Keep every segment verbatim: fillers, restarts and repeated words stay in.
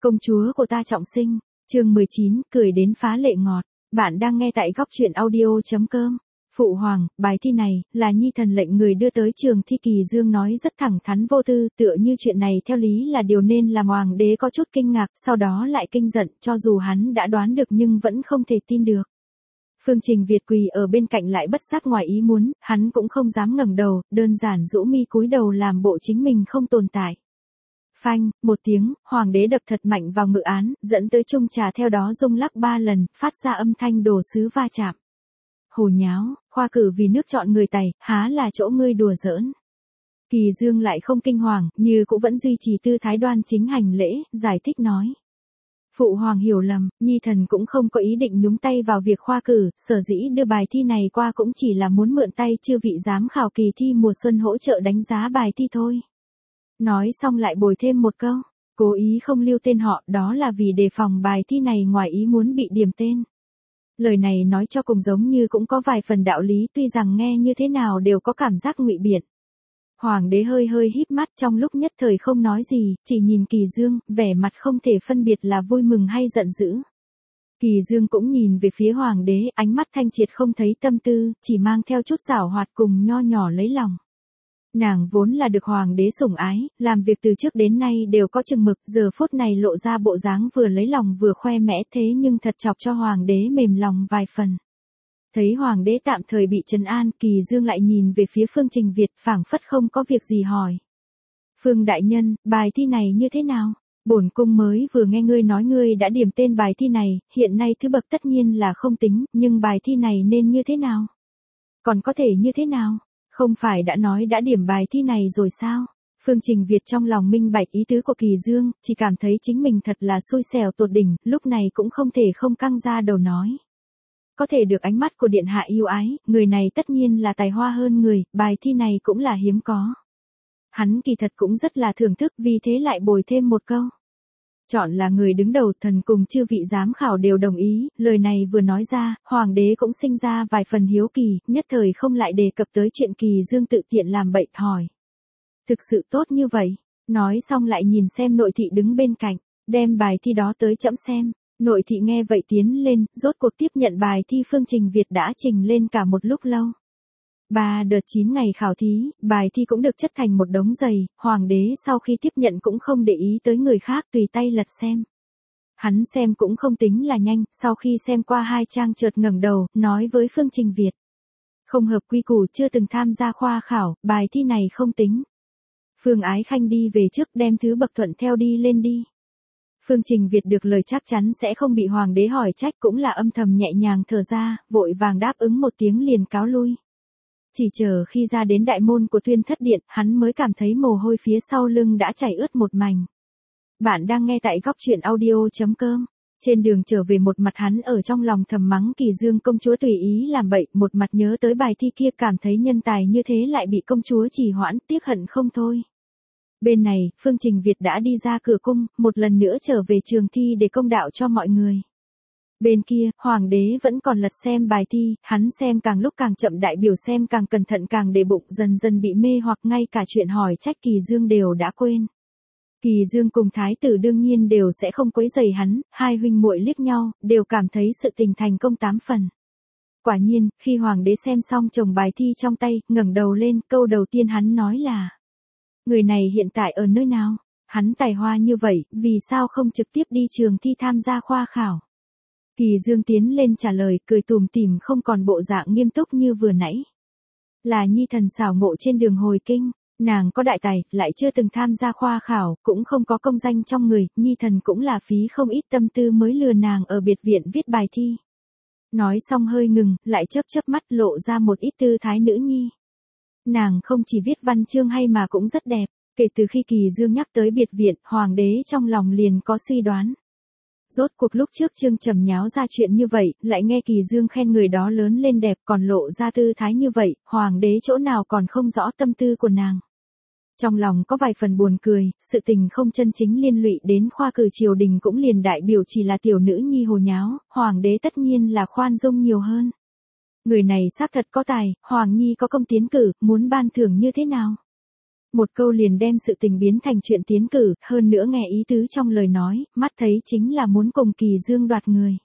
Công chúa của ta trọng sinh, chương mười chín, cười đến phá lệ ngọt. Bạn đang nghe tại góc truyện audio chấm com. Phụ hoàng, bài thi này, là Nhi thần lệnh người đưa tới trường thi. Kỳ Dương nói rất thẳng thắn vô tư, tựa như chuyện này theo lý là điều nên làm. Hoàng đế có chút kinh ngạc, sau đó lại kinh giận, cho dù hắn đã đoán được nhưng vẫn không thể tin được. Phương Trình Việt quỳ ở bên cạnh lại bất giác ngoài ý muốn, hắn cũng không dám ngẩng đầu, đơn giản rũ mi cúi đầu làm bộ chính mình không tồn tại. Phanh, một tiếng, hoàng đế đập thật mạnh vào ngự án, dẫn tới chung trà theo đó rung lắc ba lần, phát ra âm thanh đồ sứ va chạm. Hồ nháo, khoa cử vì nước chọn người tài, há là chỗ ngươi đùa giỡn. Kỳ Dương lại không kinh hoàng, như cũng vẫn duy trì tư thái đoan chính hành lễ, giải thích nói. Phụ hoàng hiểu lầm, Nhi thần cũng không có ý định nhúng tay vào việc khoa cử, sở dĩ đưa bài thi này qua cũng chỉ là muốn mượn tay chư vị giám khảo kỳ thi mùa xuân hỗ trợ đánh giá bài thi thôi. Nói xong lại bồi thêm một câu, cố ý không lưu tên họ, đó là vì đề phòng bài thi này ngoài ý muốn bị điểm tên. Lời này nói cho cùng giống như cũng có vài phần đạo lý, tuy rằng nghe như thế nào đều có cảm giác ngụy biện. Hoàng đế hơi hơi híp mắt, trong lúc nhất thời không nói gì, chỉ nhìn Kỳ Dương, vẻ mặt không thể phân biệt là vui mừng hay giận dữ. Kỳ Dương cũng nhìn về phía hoàng đế, ánh mắt thanh triệt không thấy tâm tư, chỉ mang theo chút giảo hoạt cùng nho nhỏ lấy lòng. Nàng vốn là được hoàng đế sủng ái, làm việc từ trước đến nay đều có chừng mực, giờ phút này lộ ra bộ dáng vừa lấy lòng vừa khoe mẽ, thế nhưng thật chọc cho hoàng đế mềm lòng vài phần. Thấy hoàng đế tạm thời bị trấn an, Kỳ Dương lại nhìn về phía Phương Trình Việt, phảng phất không có việc gì hỏi. Phương đại nhân, bài thi này như thế nào? Bổn cung mới vừa nghe ngươi nói ngươi đã điểm tên bài thi này, hiện nay thứ bậc tất nhiên là không tính, nhưng bài thi này nên như thế nào? Còn có thể như thế nào? Không phải đã nói đã điểm bài thi này rồi sao? Phương Trình Việt trong lòng minh bạch ý tứ của Kỳ Dương, chỉ cảm thấy chính mình thật là xui xẻo tột đỉnh, lúc này cũng không thể không căng ra đầu nói. Có thể được ánh mắt của điện hạ yêu ái, người này tất nhiên là tài hoa hơn người, bài thi này cũng là hiếm có. Hắn kỳ thật cũng rất là thưởng thức, vì thế lại bồi thêm một câu. Chọn là người đứng đầu, thần cùng chư vị giám khảo đều đồng ý, lời này vừa nói ra, hoàng đế cũng sinh ra vài phần hiếu kỳ, nhất thời không lại đề cập tới chuyện Kỳ Dương tự tiện làm bậy, hỏi. Thực sự tốt như vậy, nói xong lại nhìn xem nội thị đứng bên cạnh, đem bài thi đó tới trẫm xem. Nội thị nghe vậy tiến lên, rốt cuộc tiếp nhận bài thi. Phương Trình Việt đã trình lên cả một lúc lâu. Ba đợt chín ngày khảo thí, bài thi cũng được chất thành một đống dày, hoàng đế sau khi tiếp nhận cũng không để ý tới người khác, tùy tay lật xem. Hắn xem cũng không tính là nhanh, sau khi xem qua hai trang chợt ngẩng đầu, nói với Phương Trình Việt. Không hợp quy củ, chưa từng tham gia khoa khảo, bài thi này không tính. Phương Ái Khanh đi về trước, đem thứ bậc thuận theo đi lên đi. Phương Trình Việt được lời chắc chắn sẽ không bị hoàng đế hỏi trách cũng là âm thầm nhẹ nhàng thở ra, vội vàng đáp ứng một tiếng liền cáo lui. Chỉ chờ khi ra đến đại môn của Tuyên Thất Điện, hắn mới cảm thấy mồ hôi phía sau lưng đã chảy ướt một mảnh. Bạn đang nghe tại góc truyện audio chấm com. Trên đường trở về, một mặt hắn ở trong lòng thầm mắng Kỳ Dương công chúa tùy ý làm bậy, một mặt nhớ tới bài thi kia cảm thấy nhân tài như thế lại bị công chúa trì hoãn, tiếc hận không thôi. Bên này, Phương Trình Việt đã đi ra cửa cung, một lần nữa trở về trường thi để công đạo cho mọi người. Bên kia, hoàng đế vẫn còn lật xem bài thi, hắn xem càng lúc càng chậm, đại biểu xem càng cẩn thận càng để bụng, dần dần bị mê hoặc, ngay cả chuyện hỏi trách Kỳ Dương đều đã quên. Kỳ Dương cùng thái tử đương nhiên đều sẽ không quấy rầy hắn, hai huynh muội liếc nhau, đều cảm thấy sự tình thành công tám phần. Quả nhiên, khi hoàng đế xem xong chồng bài thi trong tay, ngẩng đầu lên, câu đầu tiên hắn nói là: người này hiện tại ở nơi nào? Hắn tài hoa như vậy, vì sao không trực tiếp đi trường thi tham gia khoa khảo? Kỳ Dương tiến lên trả lời, cười tủm tỉm không còn bộ dạng nghiêm túc như vừa nãy. Là Nhi thần xảo ngộ trên đường hồi kinh, nàng có đại tài, lại chưa từng tham gia khoa khảo, cũng không có công danh trong người, Nhi thần cũng là phí không ít tâm tư mới lừa nàng ở biệt viện viết bài thi. Nói xong hơi ngừng, lại chớp chớp mắt lộ ra một ít tư thái nữ nhi. Nàng không chỉ viết văn chương hay mà cũng rất đẹp, kể từ khi Kỳ Dương nhắc tới biệt viện, hoàng đế trong lòng liền có suy đoán. Rốt cuộc lúc trước Trương Trầm nháo ra chuyện như vậy, lại nghe Kỳ Dương khen người đó lớn lên đẹp còn lộ ra tư thái như vậy, hoàng đế chỗ nào còn không rõ tâm tư của nàng. Trong lòng có vài phần buồn cười, sự tình không chân chính liên lụy đến khoa cử triều đình cũng liền đại biểu chỉ là tiểu nữ nhi hồ nháo, hoàng đế tất nhiên là khoan dung nhiều hơn. Người này xác thật có tài, Hoàng Nhi có công tiến cử, muốn ban thưởng như thế nào? Một câu liền đem sự tình biến thành chuyện tiến cử, hơn nữa nghe ý tứ trong lời nói, mắt thấy chính là muốn cùng Kỳ Dương đoạt người.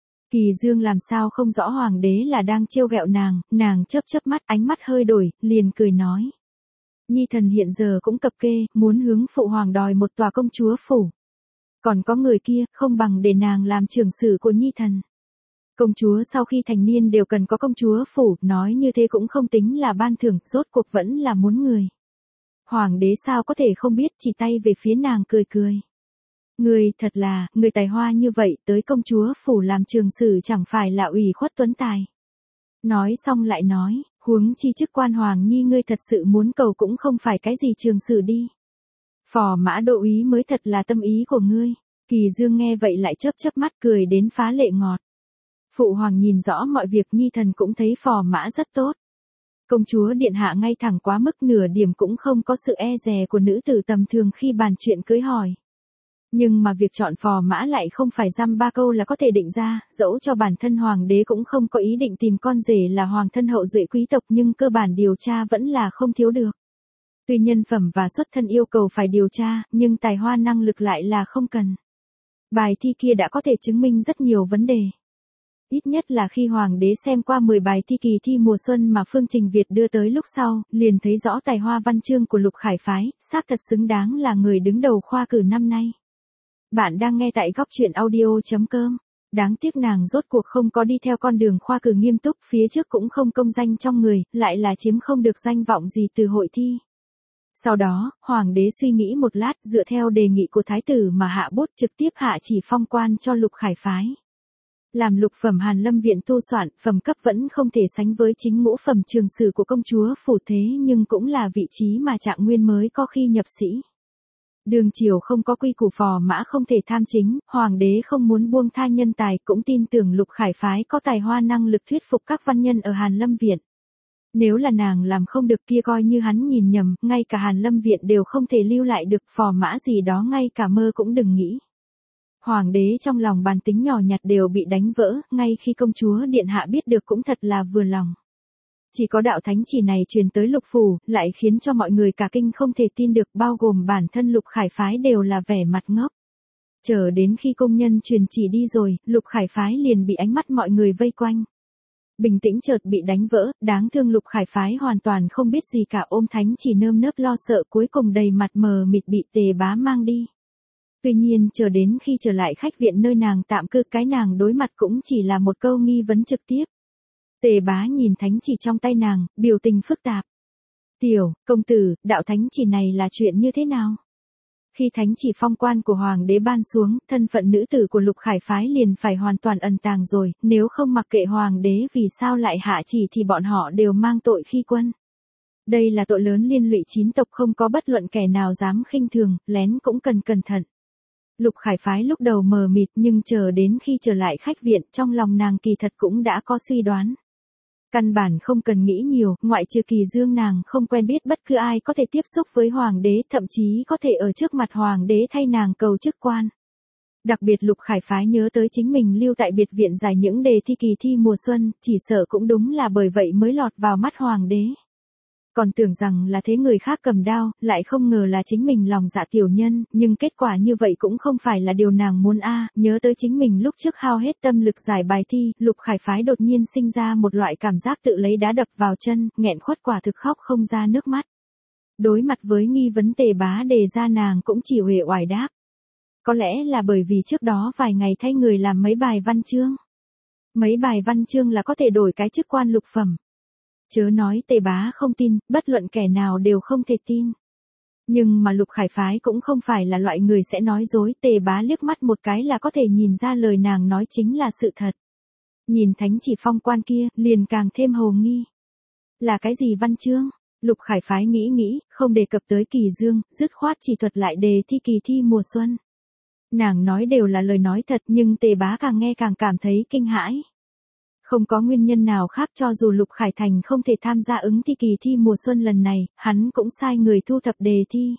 Kỳ Dương làm sao không rõ hoàng đế là đang trêu ghẹo nàng, nàng chớp chớp mắt, ánh mắt hơi đổi, liền cười nói. Nhi thần hiện giờ cũng cập kê, muốn hướng phụ hoàng đòi một tòa công chúa phủ. Còn có người kia, không bằng để nàng làm trưởng sử của Nhi thần. Công chúa sau khi thành niên đều cần có công chúa phủ, nói như thế cũng không tính là ban thưởng, rốt cuộc vẫn là muốn người. Hoàng đế sao có thể không biết, chỉ tay về phía nàng cười cười. Người thật là, người tài hoa như vậy, tới công chúa phủ làm trường sử chẳng phải là ủy khuất tuấn tài. Nói xong lại nói, huống chi chức quan hoàng nhi ngươi thật sự muốn cầu cũng không phải cái gì trường sử đi. Phò mã đô úy mới thật là tâm ý của ngươi. Kỳ Dương nghe vậy lại chớp chớp mắt cười đến phá lệ ngọt. Phụ hoàng nhìn rõ mọi việc Nhi thần cũng thấy phò mã rất tốt. Công chúa điện hạ ngay thẳng quá mức, nửa điểm cũng không có sự e dè của nữ tử tầm thường khi bàn chuyện cưới hỏi. Nhưng mà việc chọn phò mã lại không phải dăm ba câu là có thể định ra, dẫu cho bản thân hoàng đế cũng không có ý định tìm con rể là hoàng thân hậu duệ quý tộc, nhưng cơ bản điều tra vẫn là không thiếu được. Tuy nhân phẩm và xuất thân yêu cầu phải điều tra, nhưng tài hoa năng lực lại là không cần. Bài thi kia đã có thể chứng minh rất nhiều vấn đề. Ít nhất là khi hoàng đế xem qua mười bài thi kỳ thi mùa xuân mà Phương Trình Việt đưa tới lúc sau, liền thấy rõ tài hoa văn chương của Lục Khải Phái, xác thật xứng đáng là người đứng đầu khoa cử năm nay. Bạn đang nghe tại góc truyện audio.com. Đáng tiếc nàng rốt cuộc không có đi theo con đường khoa cử nghiêm túc, phía trước cũng không công danh trong người, lại là chiếm không được danh vọng gì từ hội thi. Sau đó, hoàng đế suy nghĩ một lát, dựa theo đề nghị của thái tử mà hạ bút trực tiếp hạ chỉ phong quan cho Lục Khải Phái. Làm lục phẩm Hàn Lâm viện tu soạn, phẩm cấp vẫn không thể sánh với chính ngũ phẩm trường sử của công chúa phủ, thế nhưng cũng là vị trí mà Trạng Nguyên mới có khi nhập sĩ. Đường triều không có quy củ phò mã không thể tham chính, hoàng đế không muốn buông tha nhân tài, cũng tin tưởng Lục Khải Phái có tài hoa năng lực thuyết phục các văn nhân ở Hàn Lâm viện. Nếu là nàng làm không được kia coi như hắn nhìn nhầm, ngay cả Hàn Lâm viện đều không thể lưu lại được, phò mã gì đó ngay cả mơ cũng đừng nghĩ. Hoàng đế trong lòng bàn tính nhỏ nhặt đều bị đánh vỡ, ngay khi công chúa điện hạ biết được cũng thật là vừa lòng. Chỉ có đạo thánh chỉ này truyền tới Lục phủ, lại khiến cho mọi người cả kinh không thể tin được, bao gồm bản thân Lục Khải Phái đều là vẻ mặt ngốc. Chờ đến khi công nhân truyền chỉ đi rồi, Lục Khải Phái liền bị ánh mắt mọi người vây quanh. Bình tĩnh chợt bị đánh vỡ, đáng thương Lục Khải Phái hoàn toàn không biết gì cả, ôm thánh chỉ nơm nớp lo sợ, cuối cùng đầy mặt mờ mịt bị Tề Bá mang đi. Tuy nhiên chờ đến khi trở lại khách viện nơi nàng tạm cư, cái nàng đối mặt cũng chỉ là một câu nghi vấn trực tiếp. Tề Bá nhìn thánh chỉ trong tay nàng, biểu tình phức tạp. Tiểu, công tử, đạo thánh chỉ này là chuyện như thế nào? Khi thánh chỉ phong quan của hoàng đế ban xuống, thân phận nữ tử của Lục Khải Phái liền phải hoàn toàn ẩn tàng rồi, nếu không mặc kệ hoàng đế vì sao lại hạ chỉ thì bọn họ đều mang tội khi quân. Đây là tội lớn liên lụy chín tộc, không có bất luận kẻ nào dám khinh thường, lén cũng cần cẩn thận. Lục Khải Phái lúc đầu mờ mịt, nhưng chờ đến khi trở lại khách viện, trong lòng nàng kỳ thật cũng đã có suy đoán. Căn bản không cần nghĩ nhiều, ngoại trừ Kỳ Dương nàng không quen biết bất cứ ai có thể tiếp xúc với hoàng đế, thậm chí có thể ở trước mặt hoàng đế thay nàng cầu chức quan. Đặc biệt Lục Khải Phái nhớ tới chính mình lưu tại biệt viện giải những đề thi kỳ thi mùa xuân, chỉ sợ cũng đúng là bởi vậy mới lọt vào mắt hoàng đế. Còn tưởng rằng là thế người khác cầm đao, lại không ngờ là chính mình lòng dạ tiểu nhân, nhưng kết quả như vậy cũng không phải là điều nàng muốn a. À, nhớ tới chính mình lúc trước hao hết tâm lực giải bài thi, Lục Khải Phái đột nhiên sinh ra một loại cảm giác tự lấy đá đập vào chân, nghẹn khuất quả thực khóc không ra nước mắt. Đối mặt với nghi vấn Tề Bá đề ra, nàng cũng chỉ uể oải đáp. Có lẽ là bởi vì trước đó vài ngày thay người làm mấy bài văn chương. Mấy bài văn chương là có thể đổi cái chức quan lục phẩm. Chớ nói Tề Bá không tin, bất luận kẻ nào đều không thể tin. Nhưng mà Lục Khải Phái cũng không phải là loại người sẽ nói dối, Tề Bá liếc mắt một cái là có thể nhìn ra lời nàng nói chính là sự thật. Nhìn thánh chỉ phong quan kia, liền càng thêm hồ nghi. Là cái gì văn chương? Lục Khải Phái nghĩ nghĩ, không đề cập tới Kỳ Dương, dứt khoát chỉ thuật lại đề thi kỳ thi mùa xuân. Nàng nói đều là lời nói thật, nhưng Tề Bá càng nghe càng cảm thấy kinh hãi. Không có nguyên nhân nào khác, cho dù Lục Khải Thành không thể tham gia ứng thi kỳ thi mùa xuân lần này, hắn cũng sai người thu thập đề thi.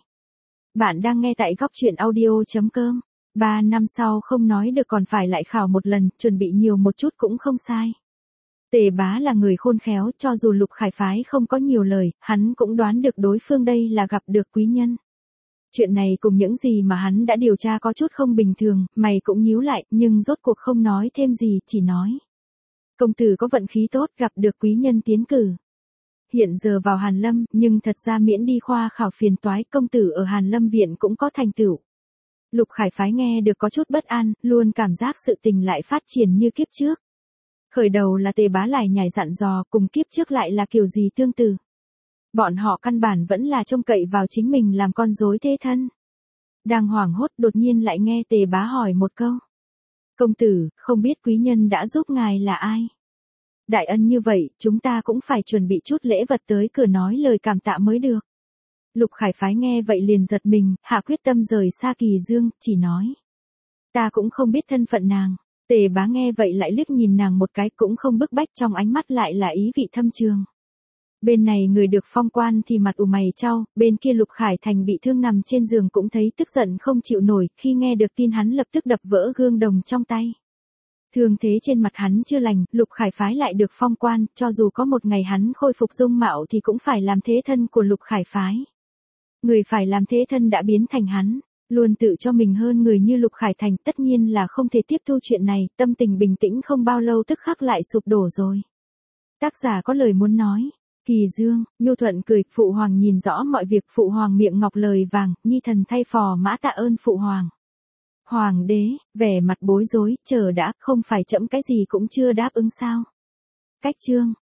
Bạn đang nghe tại góc truyện audio.com. Ba năm sau không nói được còn phải lại khảo một lần, chuẩn bị nhiều một chút cũng không sai. Tề Bá là người khôn khéo, cho dù Lục Khải phái không có nhiều lời, hắn cũng đoán được đối phương đây là gặp được quý nhân. Chuyện này cùng những gì mà hắn đã điều tra có chút không bình thường, mày cũng nhíu lại, nhưng rốt cuộc không nói thêm gì, chỉ nói. Công tử có vận khí tốt, gặp được quý nhân tiến cử. Hiện giờ vào Hàn Lâm, nhưng thật ra miễn đi khoa khảo phiền toái, công tử ở Hàn Lâm viện cũng có thành tựu. Lục Khải phái nghe được có chút bất an, luôn cảm giác sự tình lại phát triển như kiếp trước. Khởi đầu là Tề Bá lại nhảy dặn dò, cùng kiếp trước lại là kiểu gì tương tự. Bọn họ căn bản vẫn là trông cậy vào chính mình làm con rối thế thân. Đang hoảng hốt đột nhiên lại nghe Tề Bá hỏi một câu. Công tử, không biết quý nhân đã giúp ngài là ai? Đại ân như vậy, chúng ta cũng phải chuẩn bị chút lễ vật tới cửa nói lời cảm tạ mới được. Lục Khải phái nghe vậy liền giật mình, hạ quyết tâm rời xa Kỳ Dương, chỉ nói. Ta cũng không biết thân phận nàng. Tề Bá nghe vậy lại liếc nhìn nàng một cái, cũng không bức bách, trong ánh mắt lại là ý vị thâm trường. Bên này người được phong quan thì mặt ủ mày chau, bên kia Lục Khải Thành bị thương nằm trên giường cũng thấy tức giận không chịu nổi, khi nghe được tin hắn lập tức đập vỡ gương đồng trong tay. Thương thế trên mặt hắn chưa lành, Lục Khải phái lại được phong quan, cho dù có một ngày hắn khôi phục dung mạo thì cũng phải làm thế thân của Lục Khải phái. Người phải làm thế thân đã biến thành hắn, luôn tự cho mình hơn người như Lục Khải Thành, tất nhiên là không thể tiếp thu chuyện này, tâm tình bình tĩnh không bao lâu tức khắc lại sụp đổ rồi. Tác giả có lời muốn nói. Kỳ Dương, nhu thuận cười, phụ hoàng nhìn rõ mọi việc, phụ hoàng miệng ngọc lời vàng, nhi thần thay phò mã tạ ơn phụ hoàng. Hoàng đế, vẻ mặt bối rối, chờ đã, không phải trẫm cái gì cũng chưa đáp ứng sao? Cách chương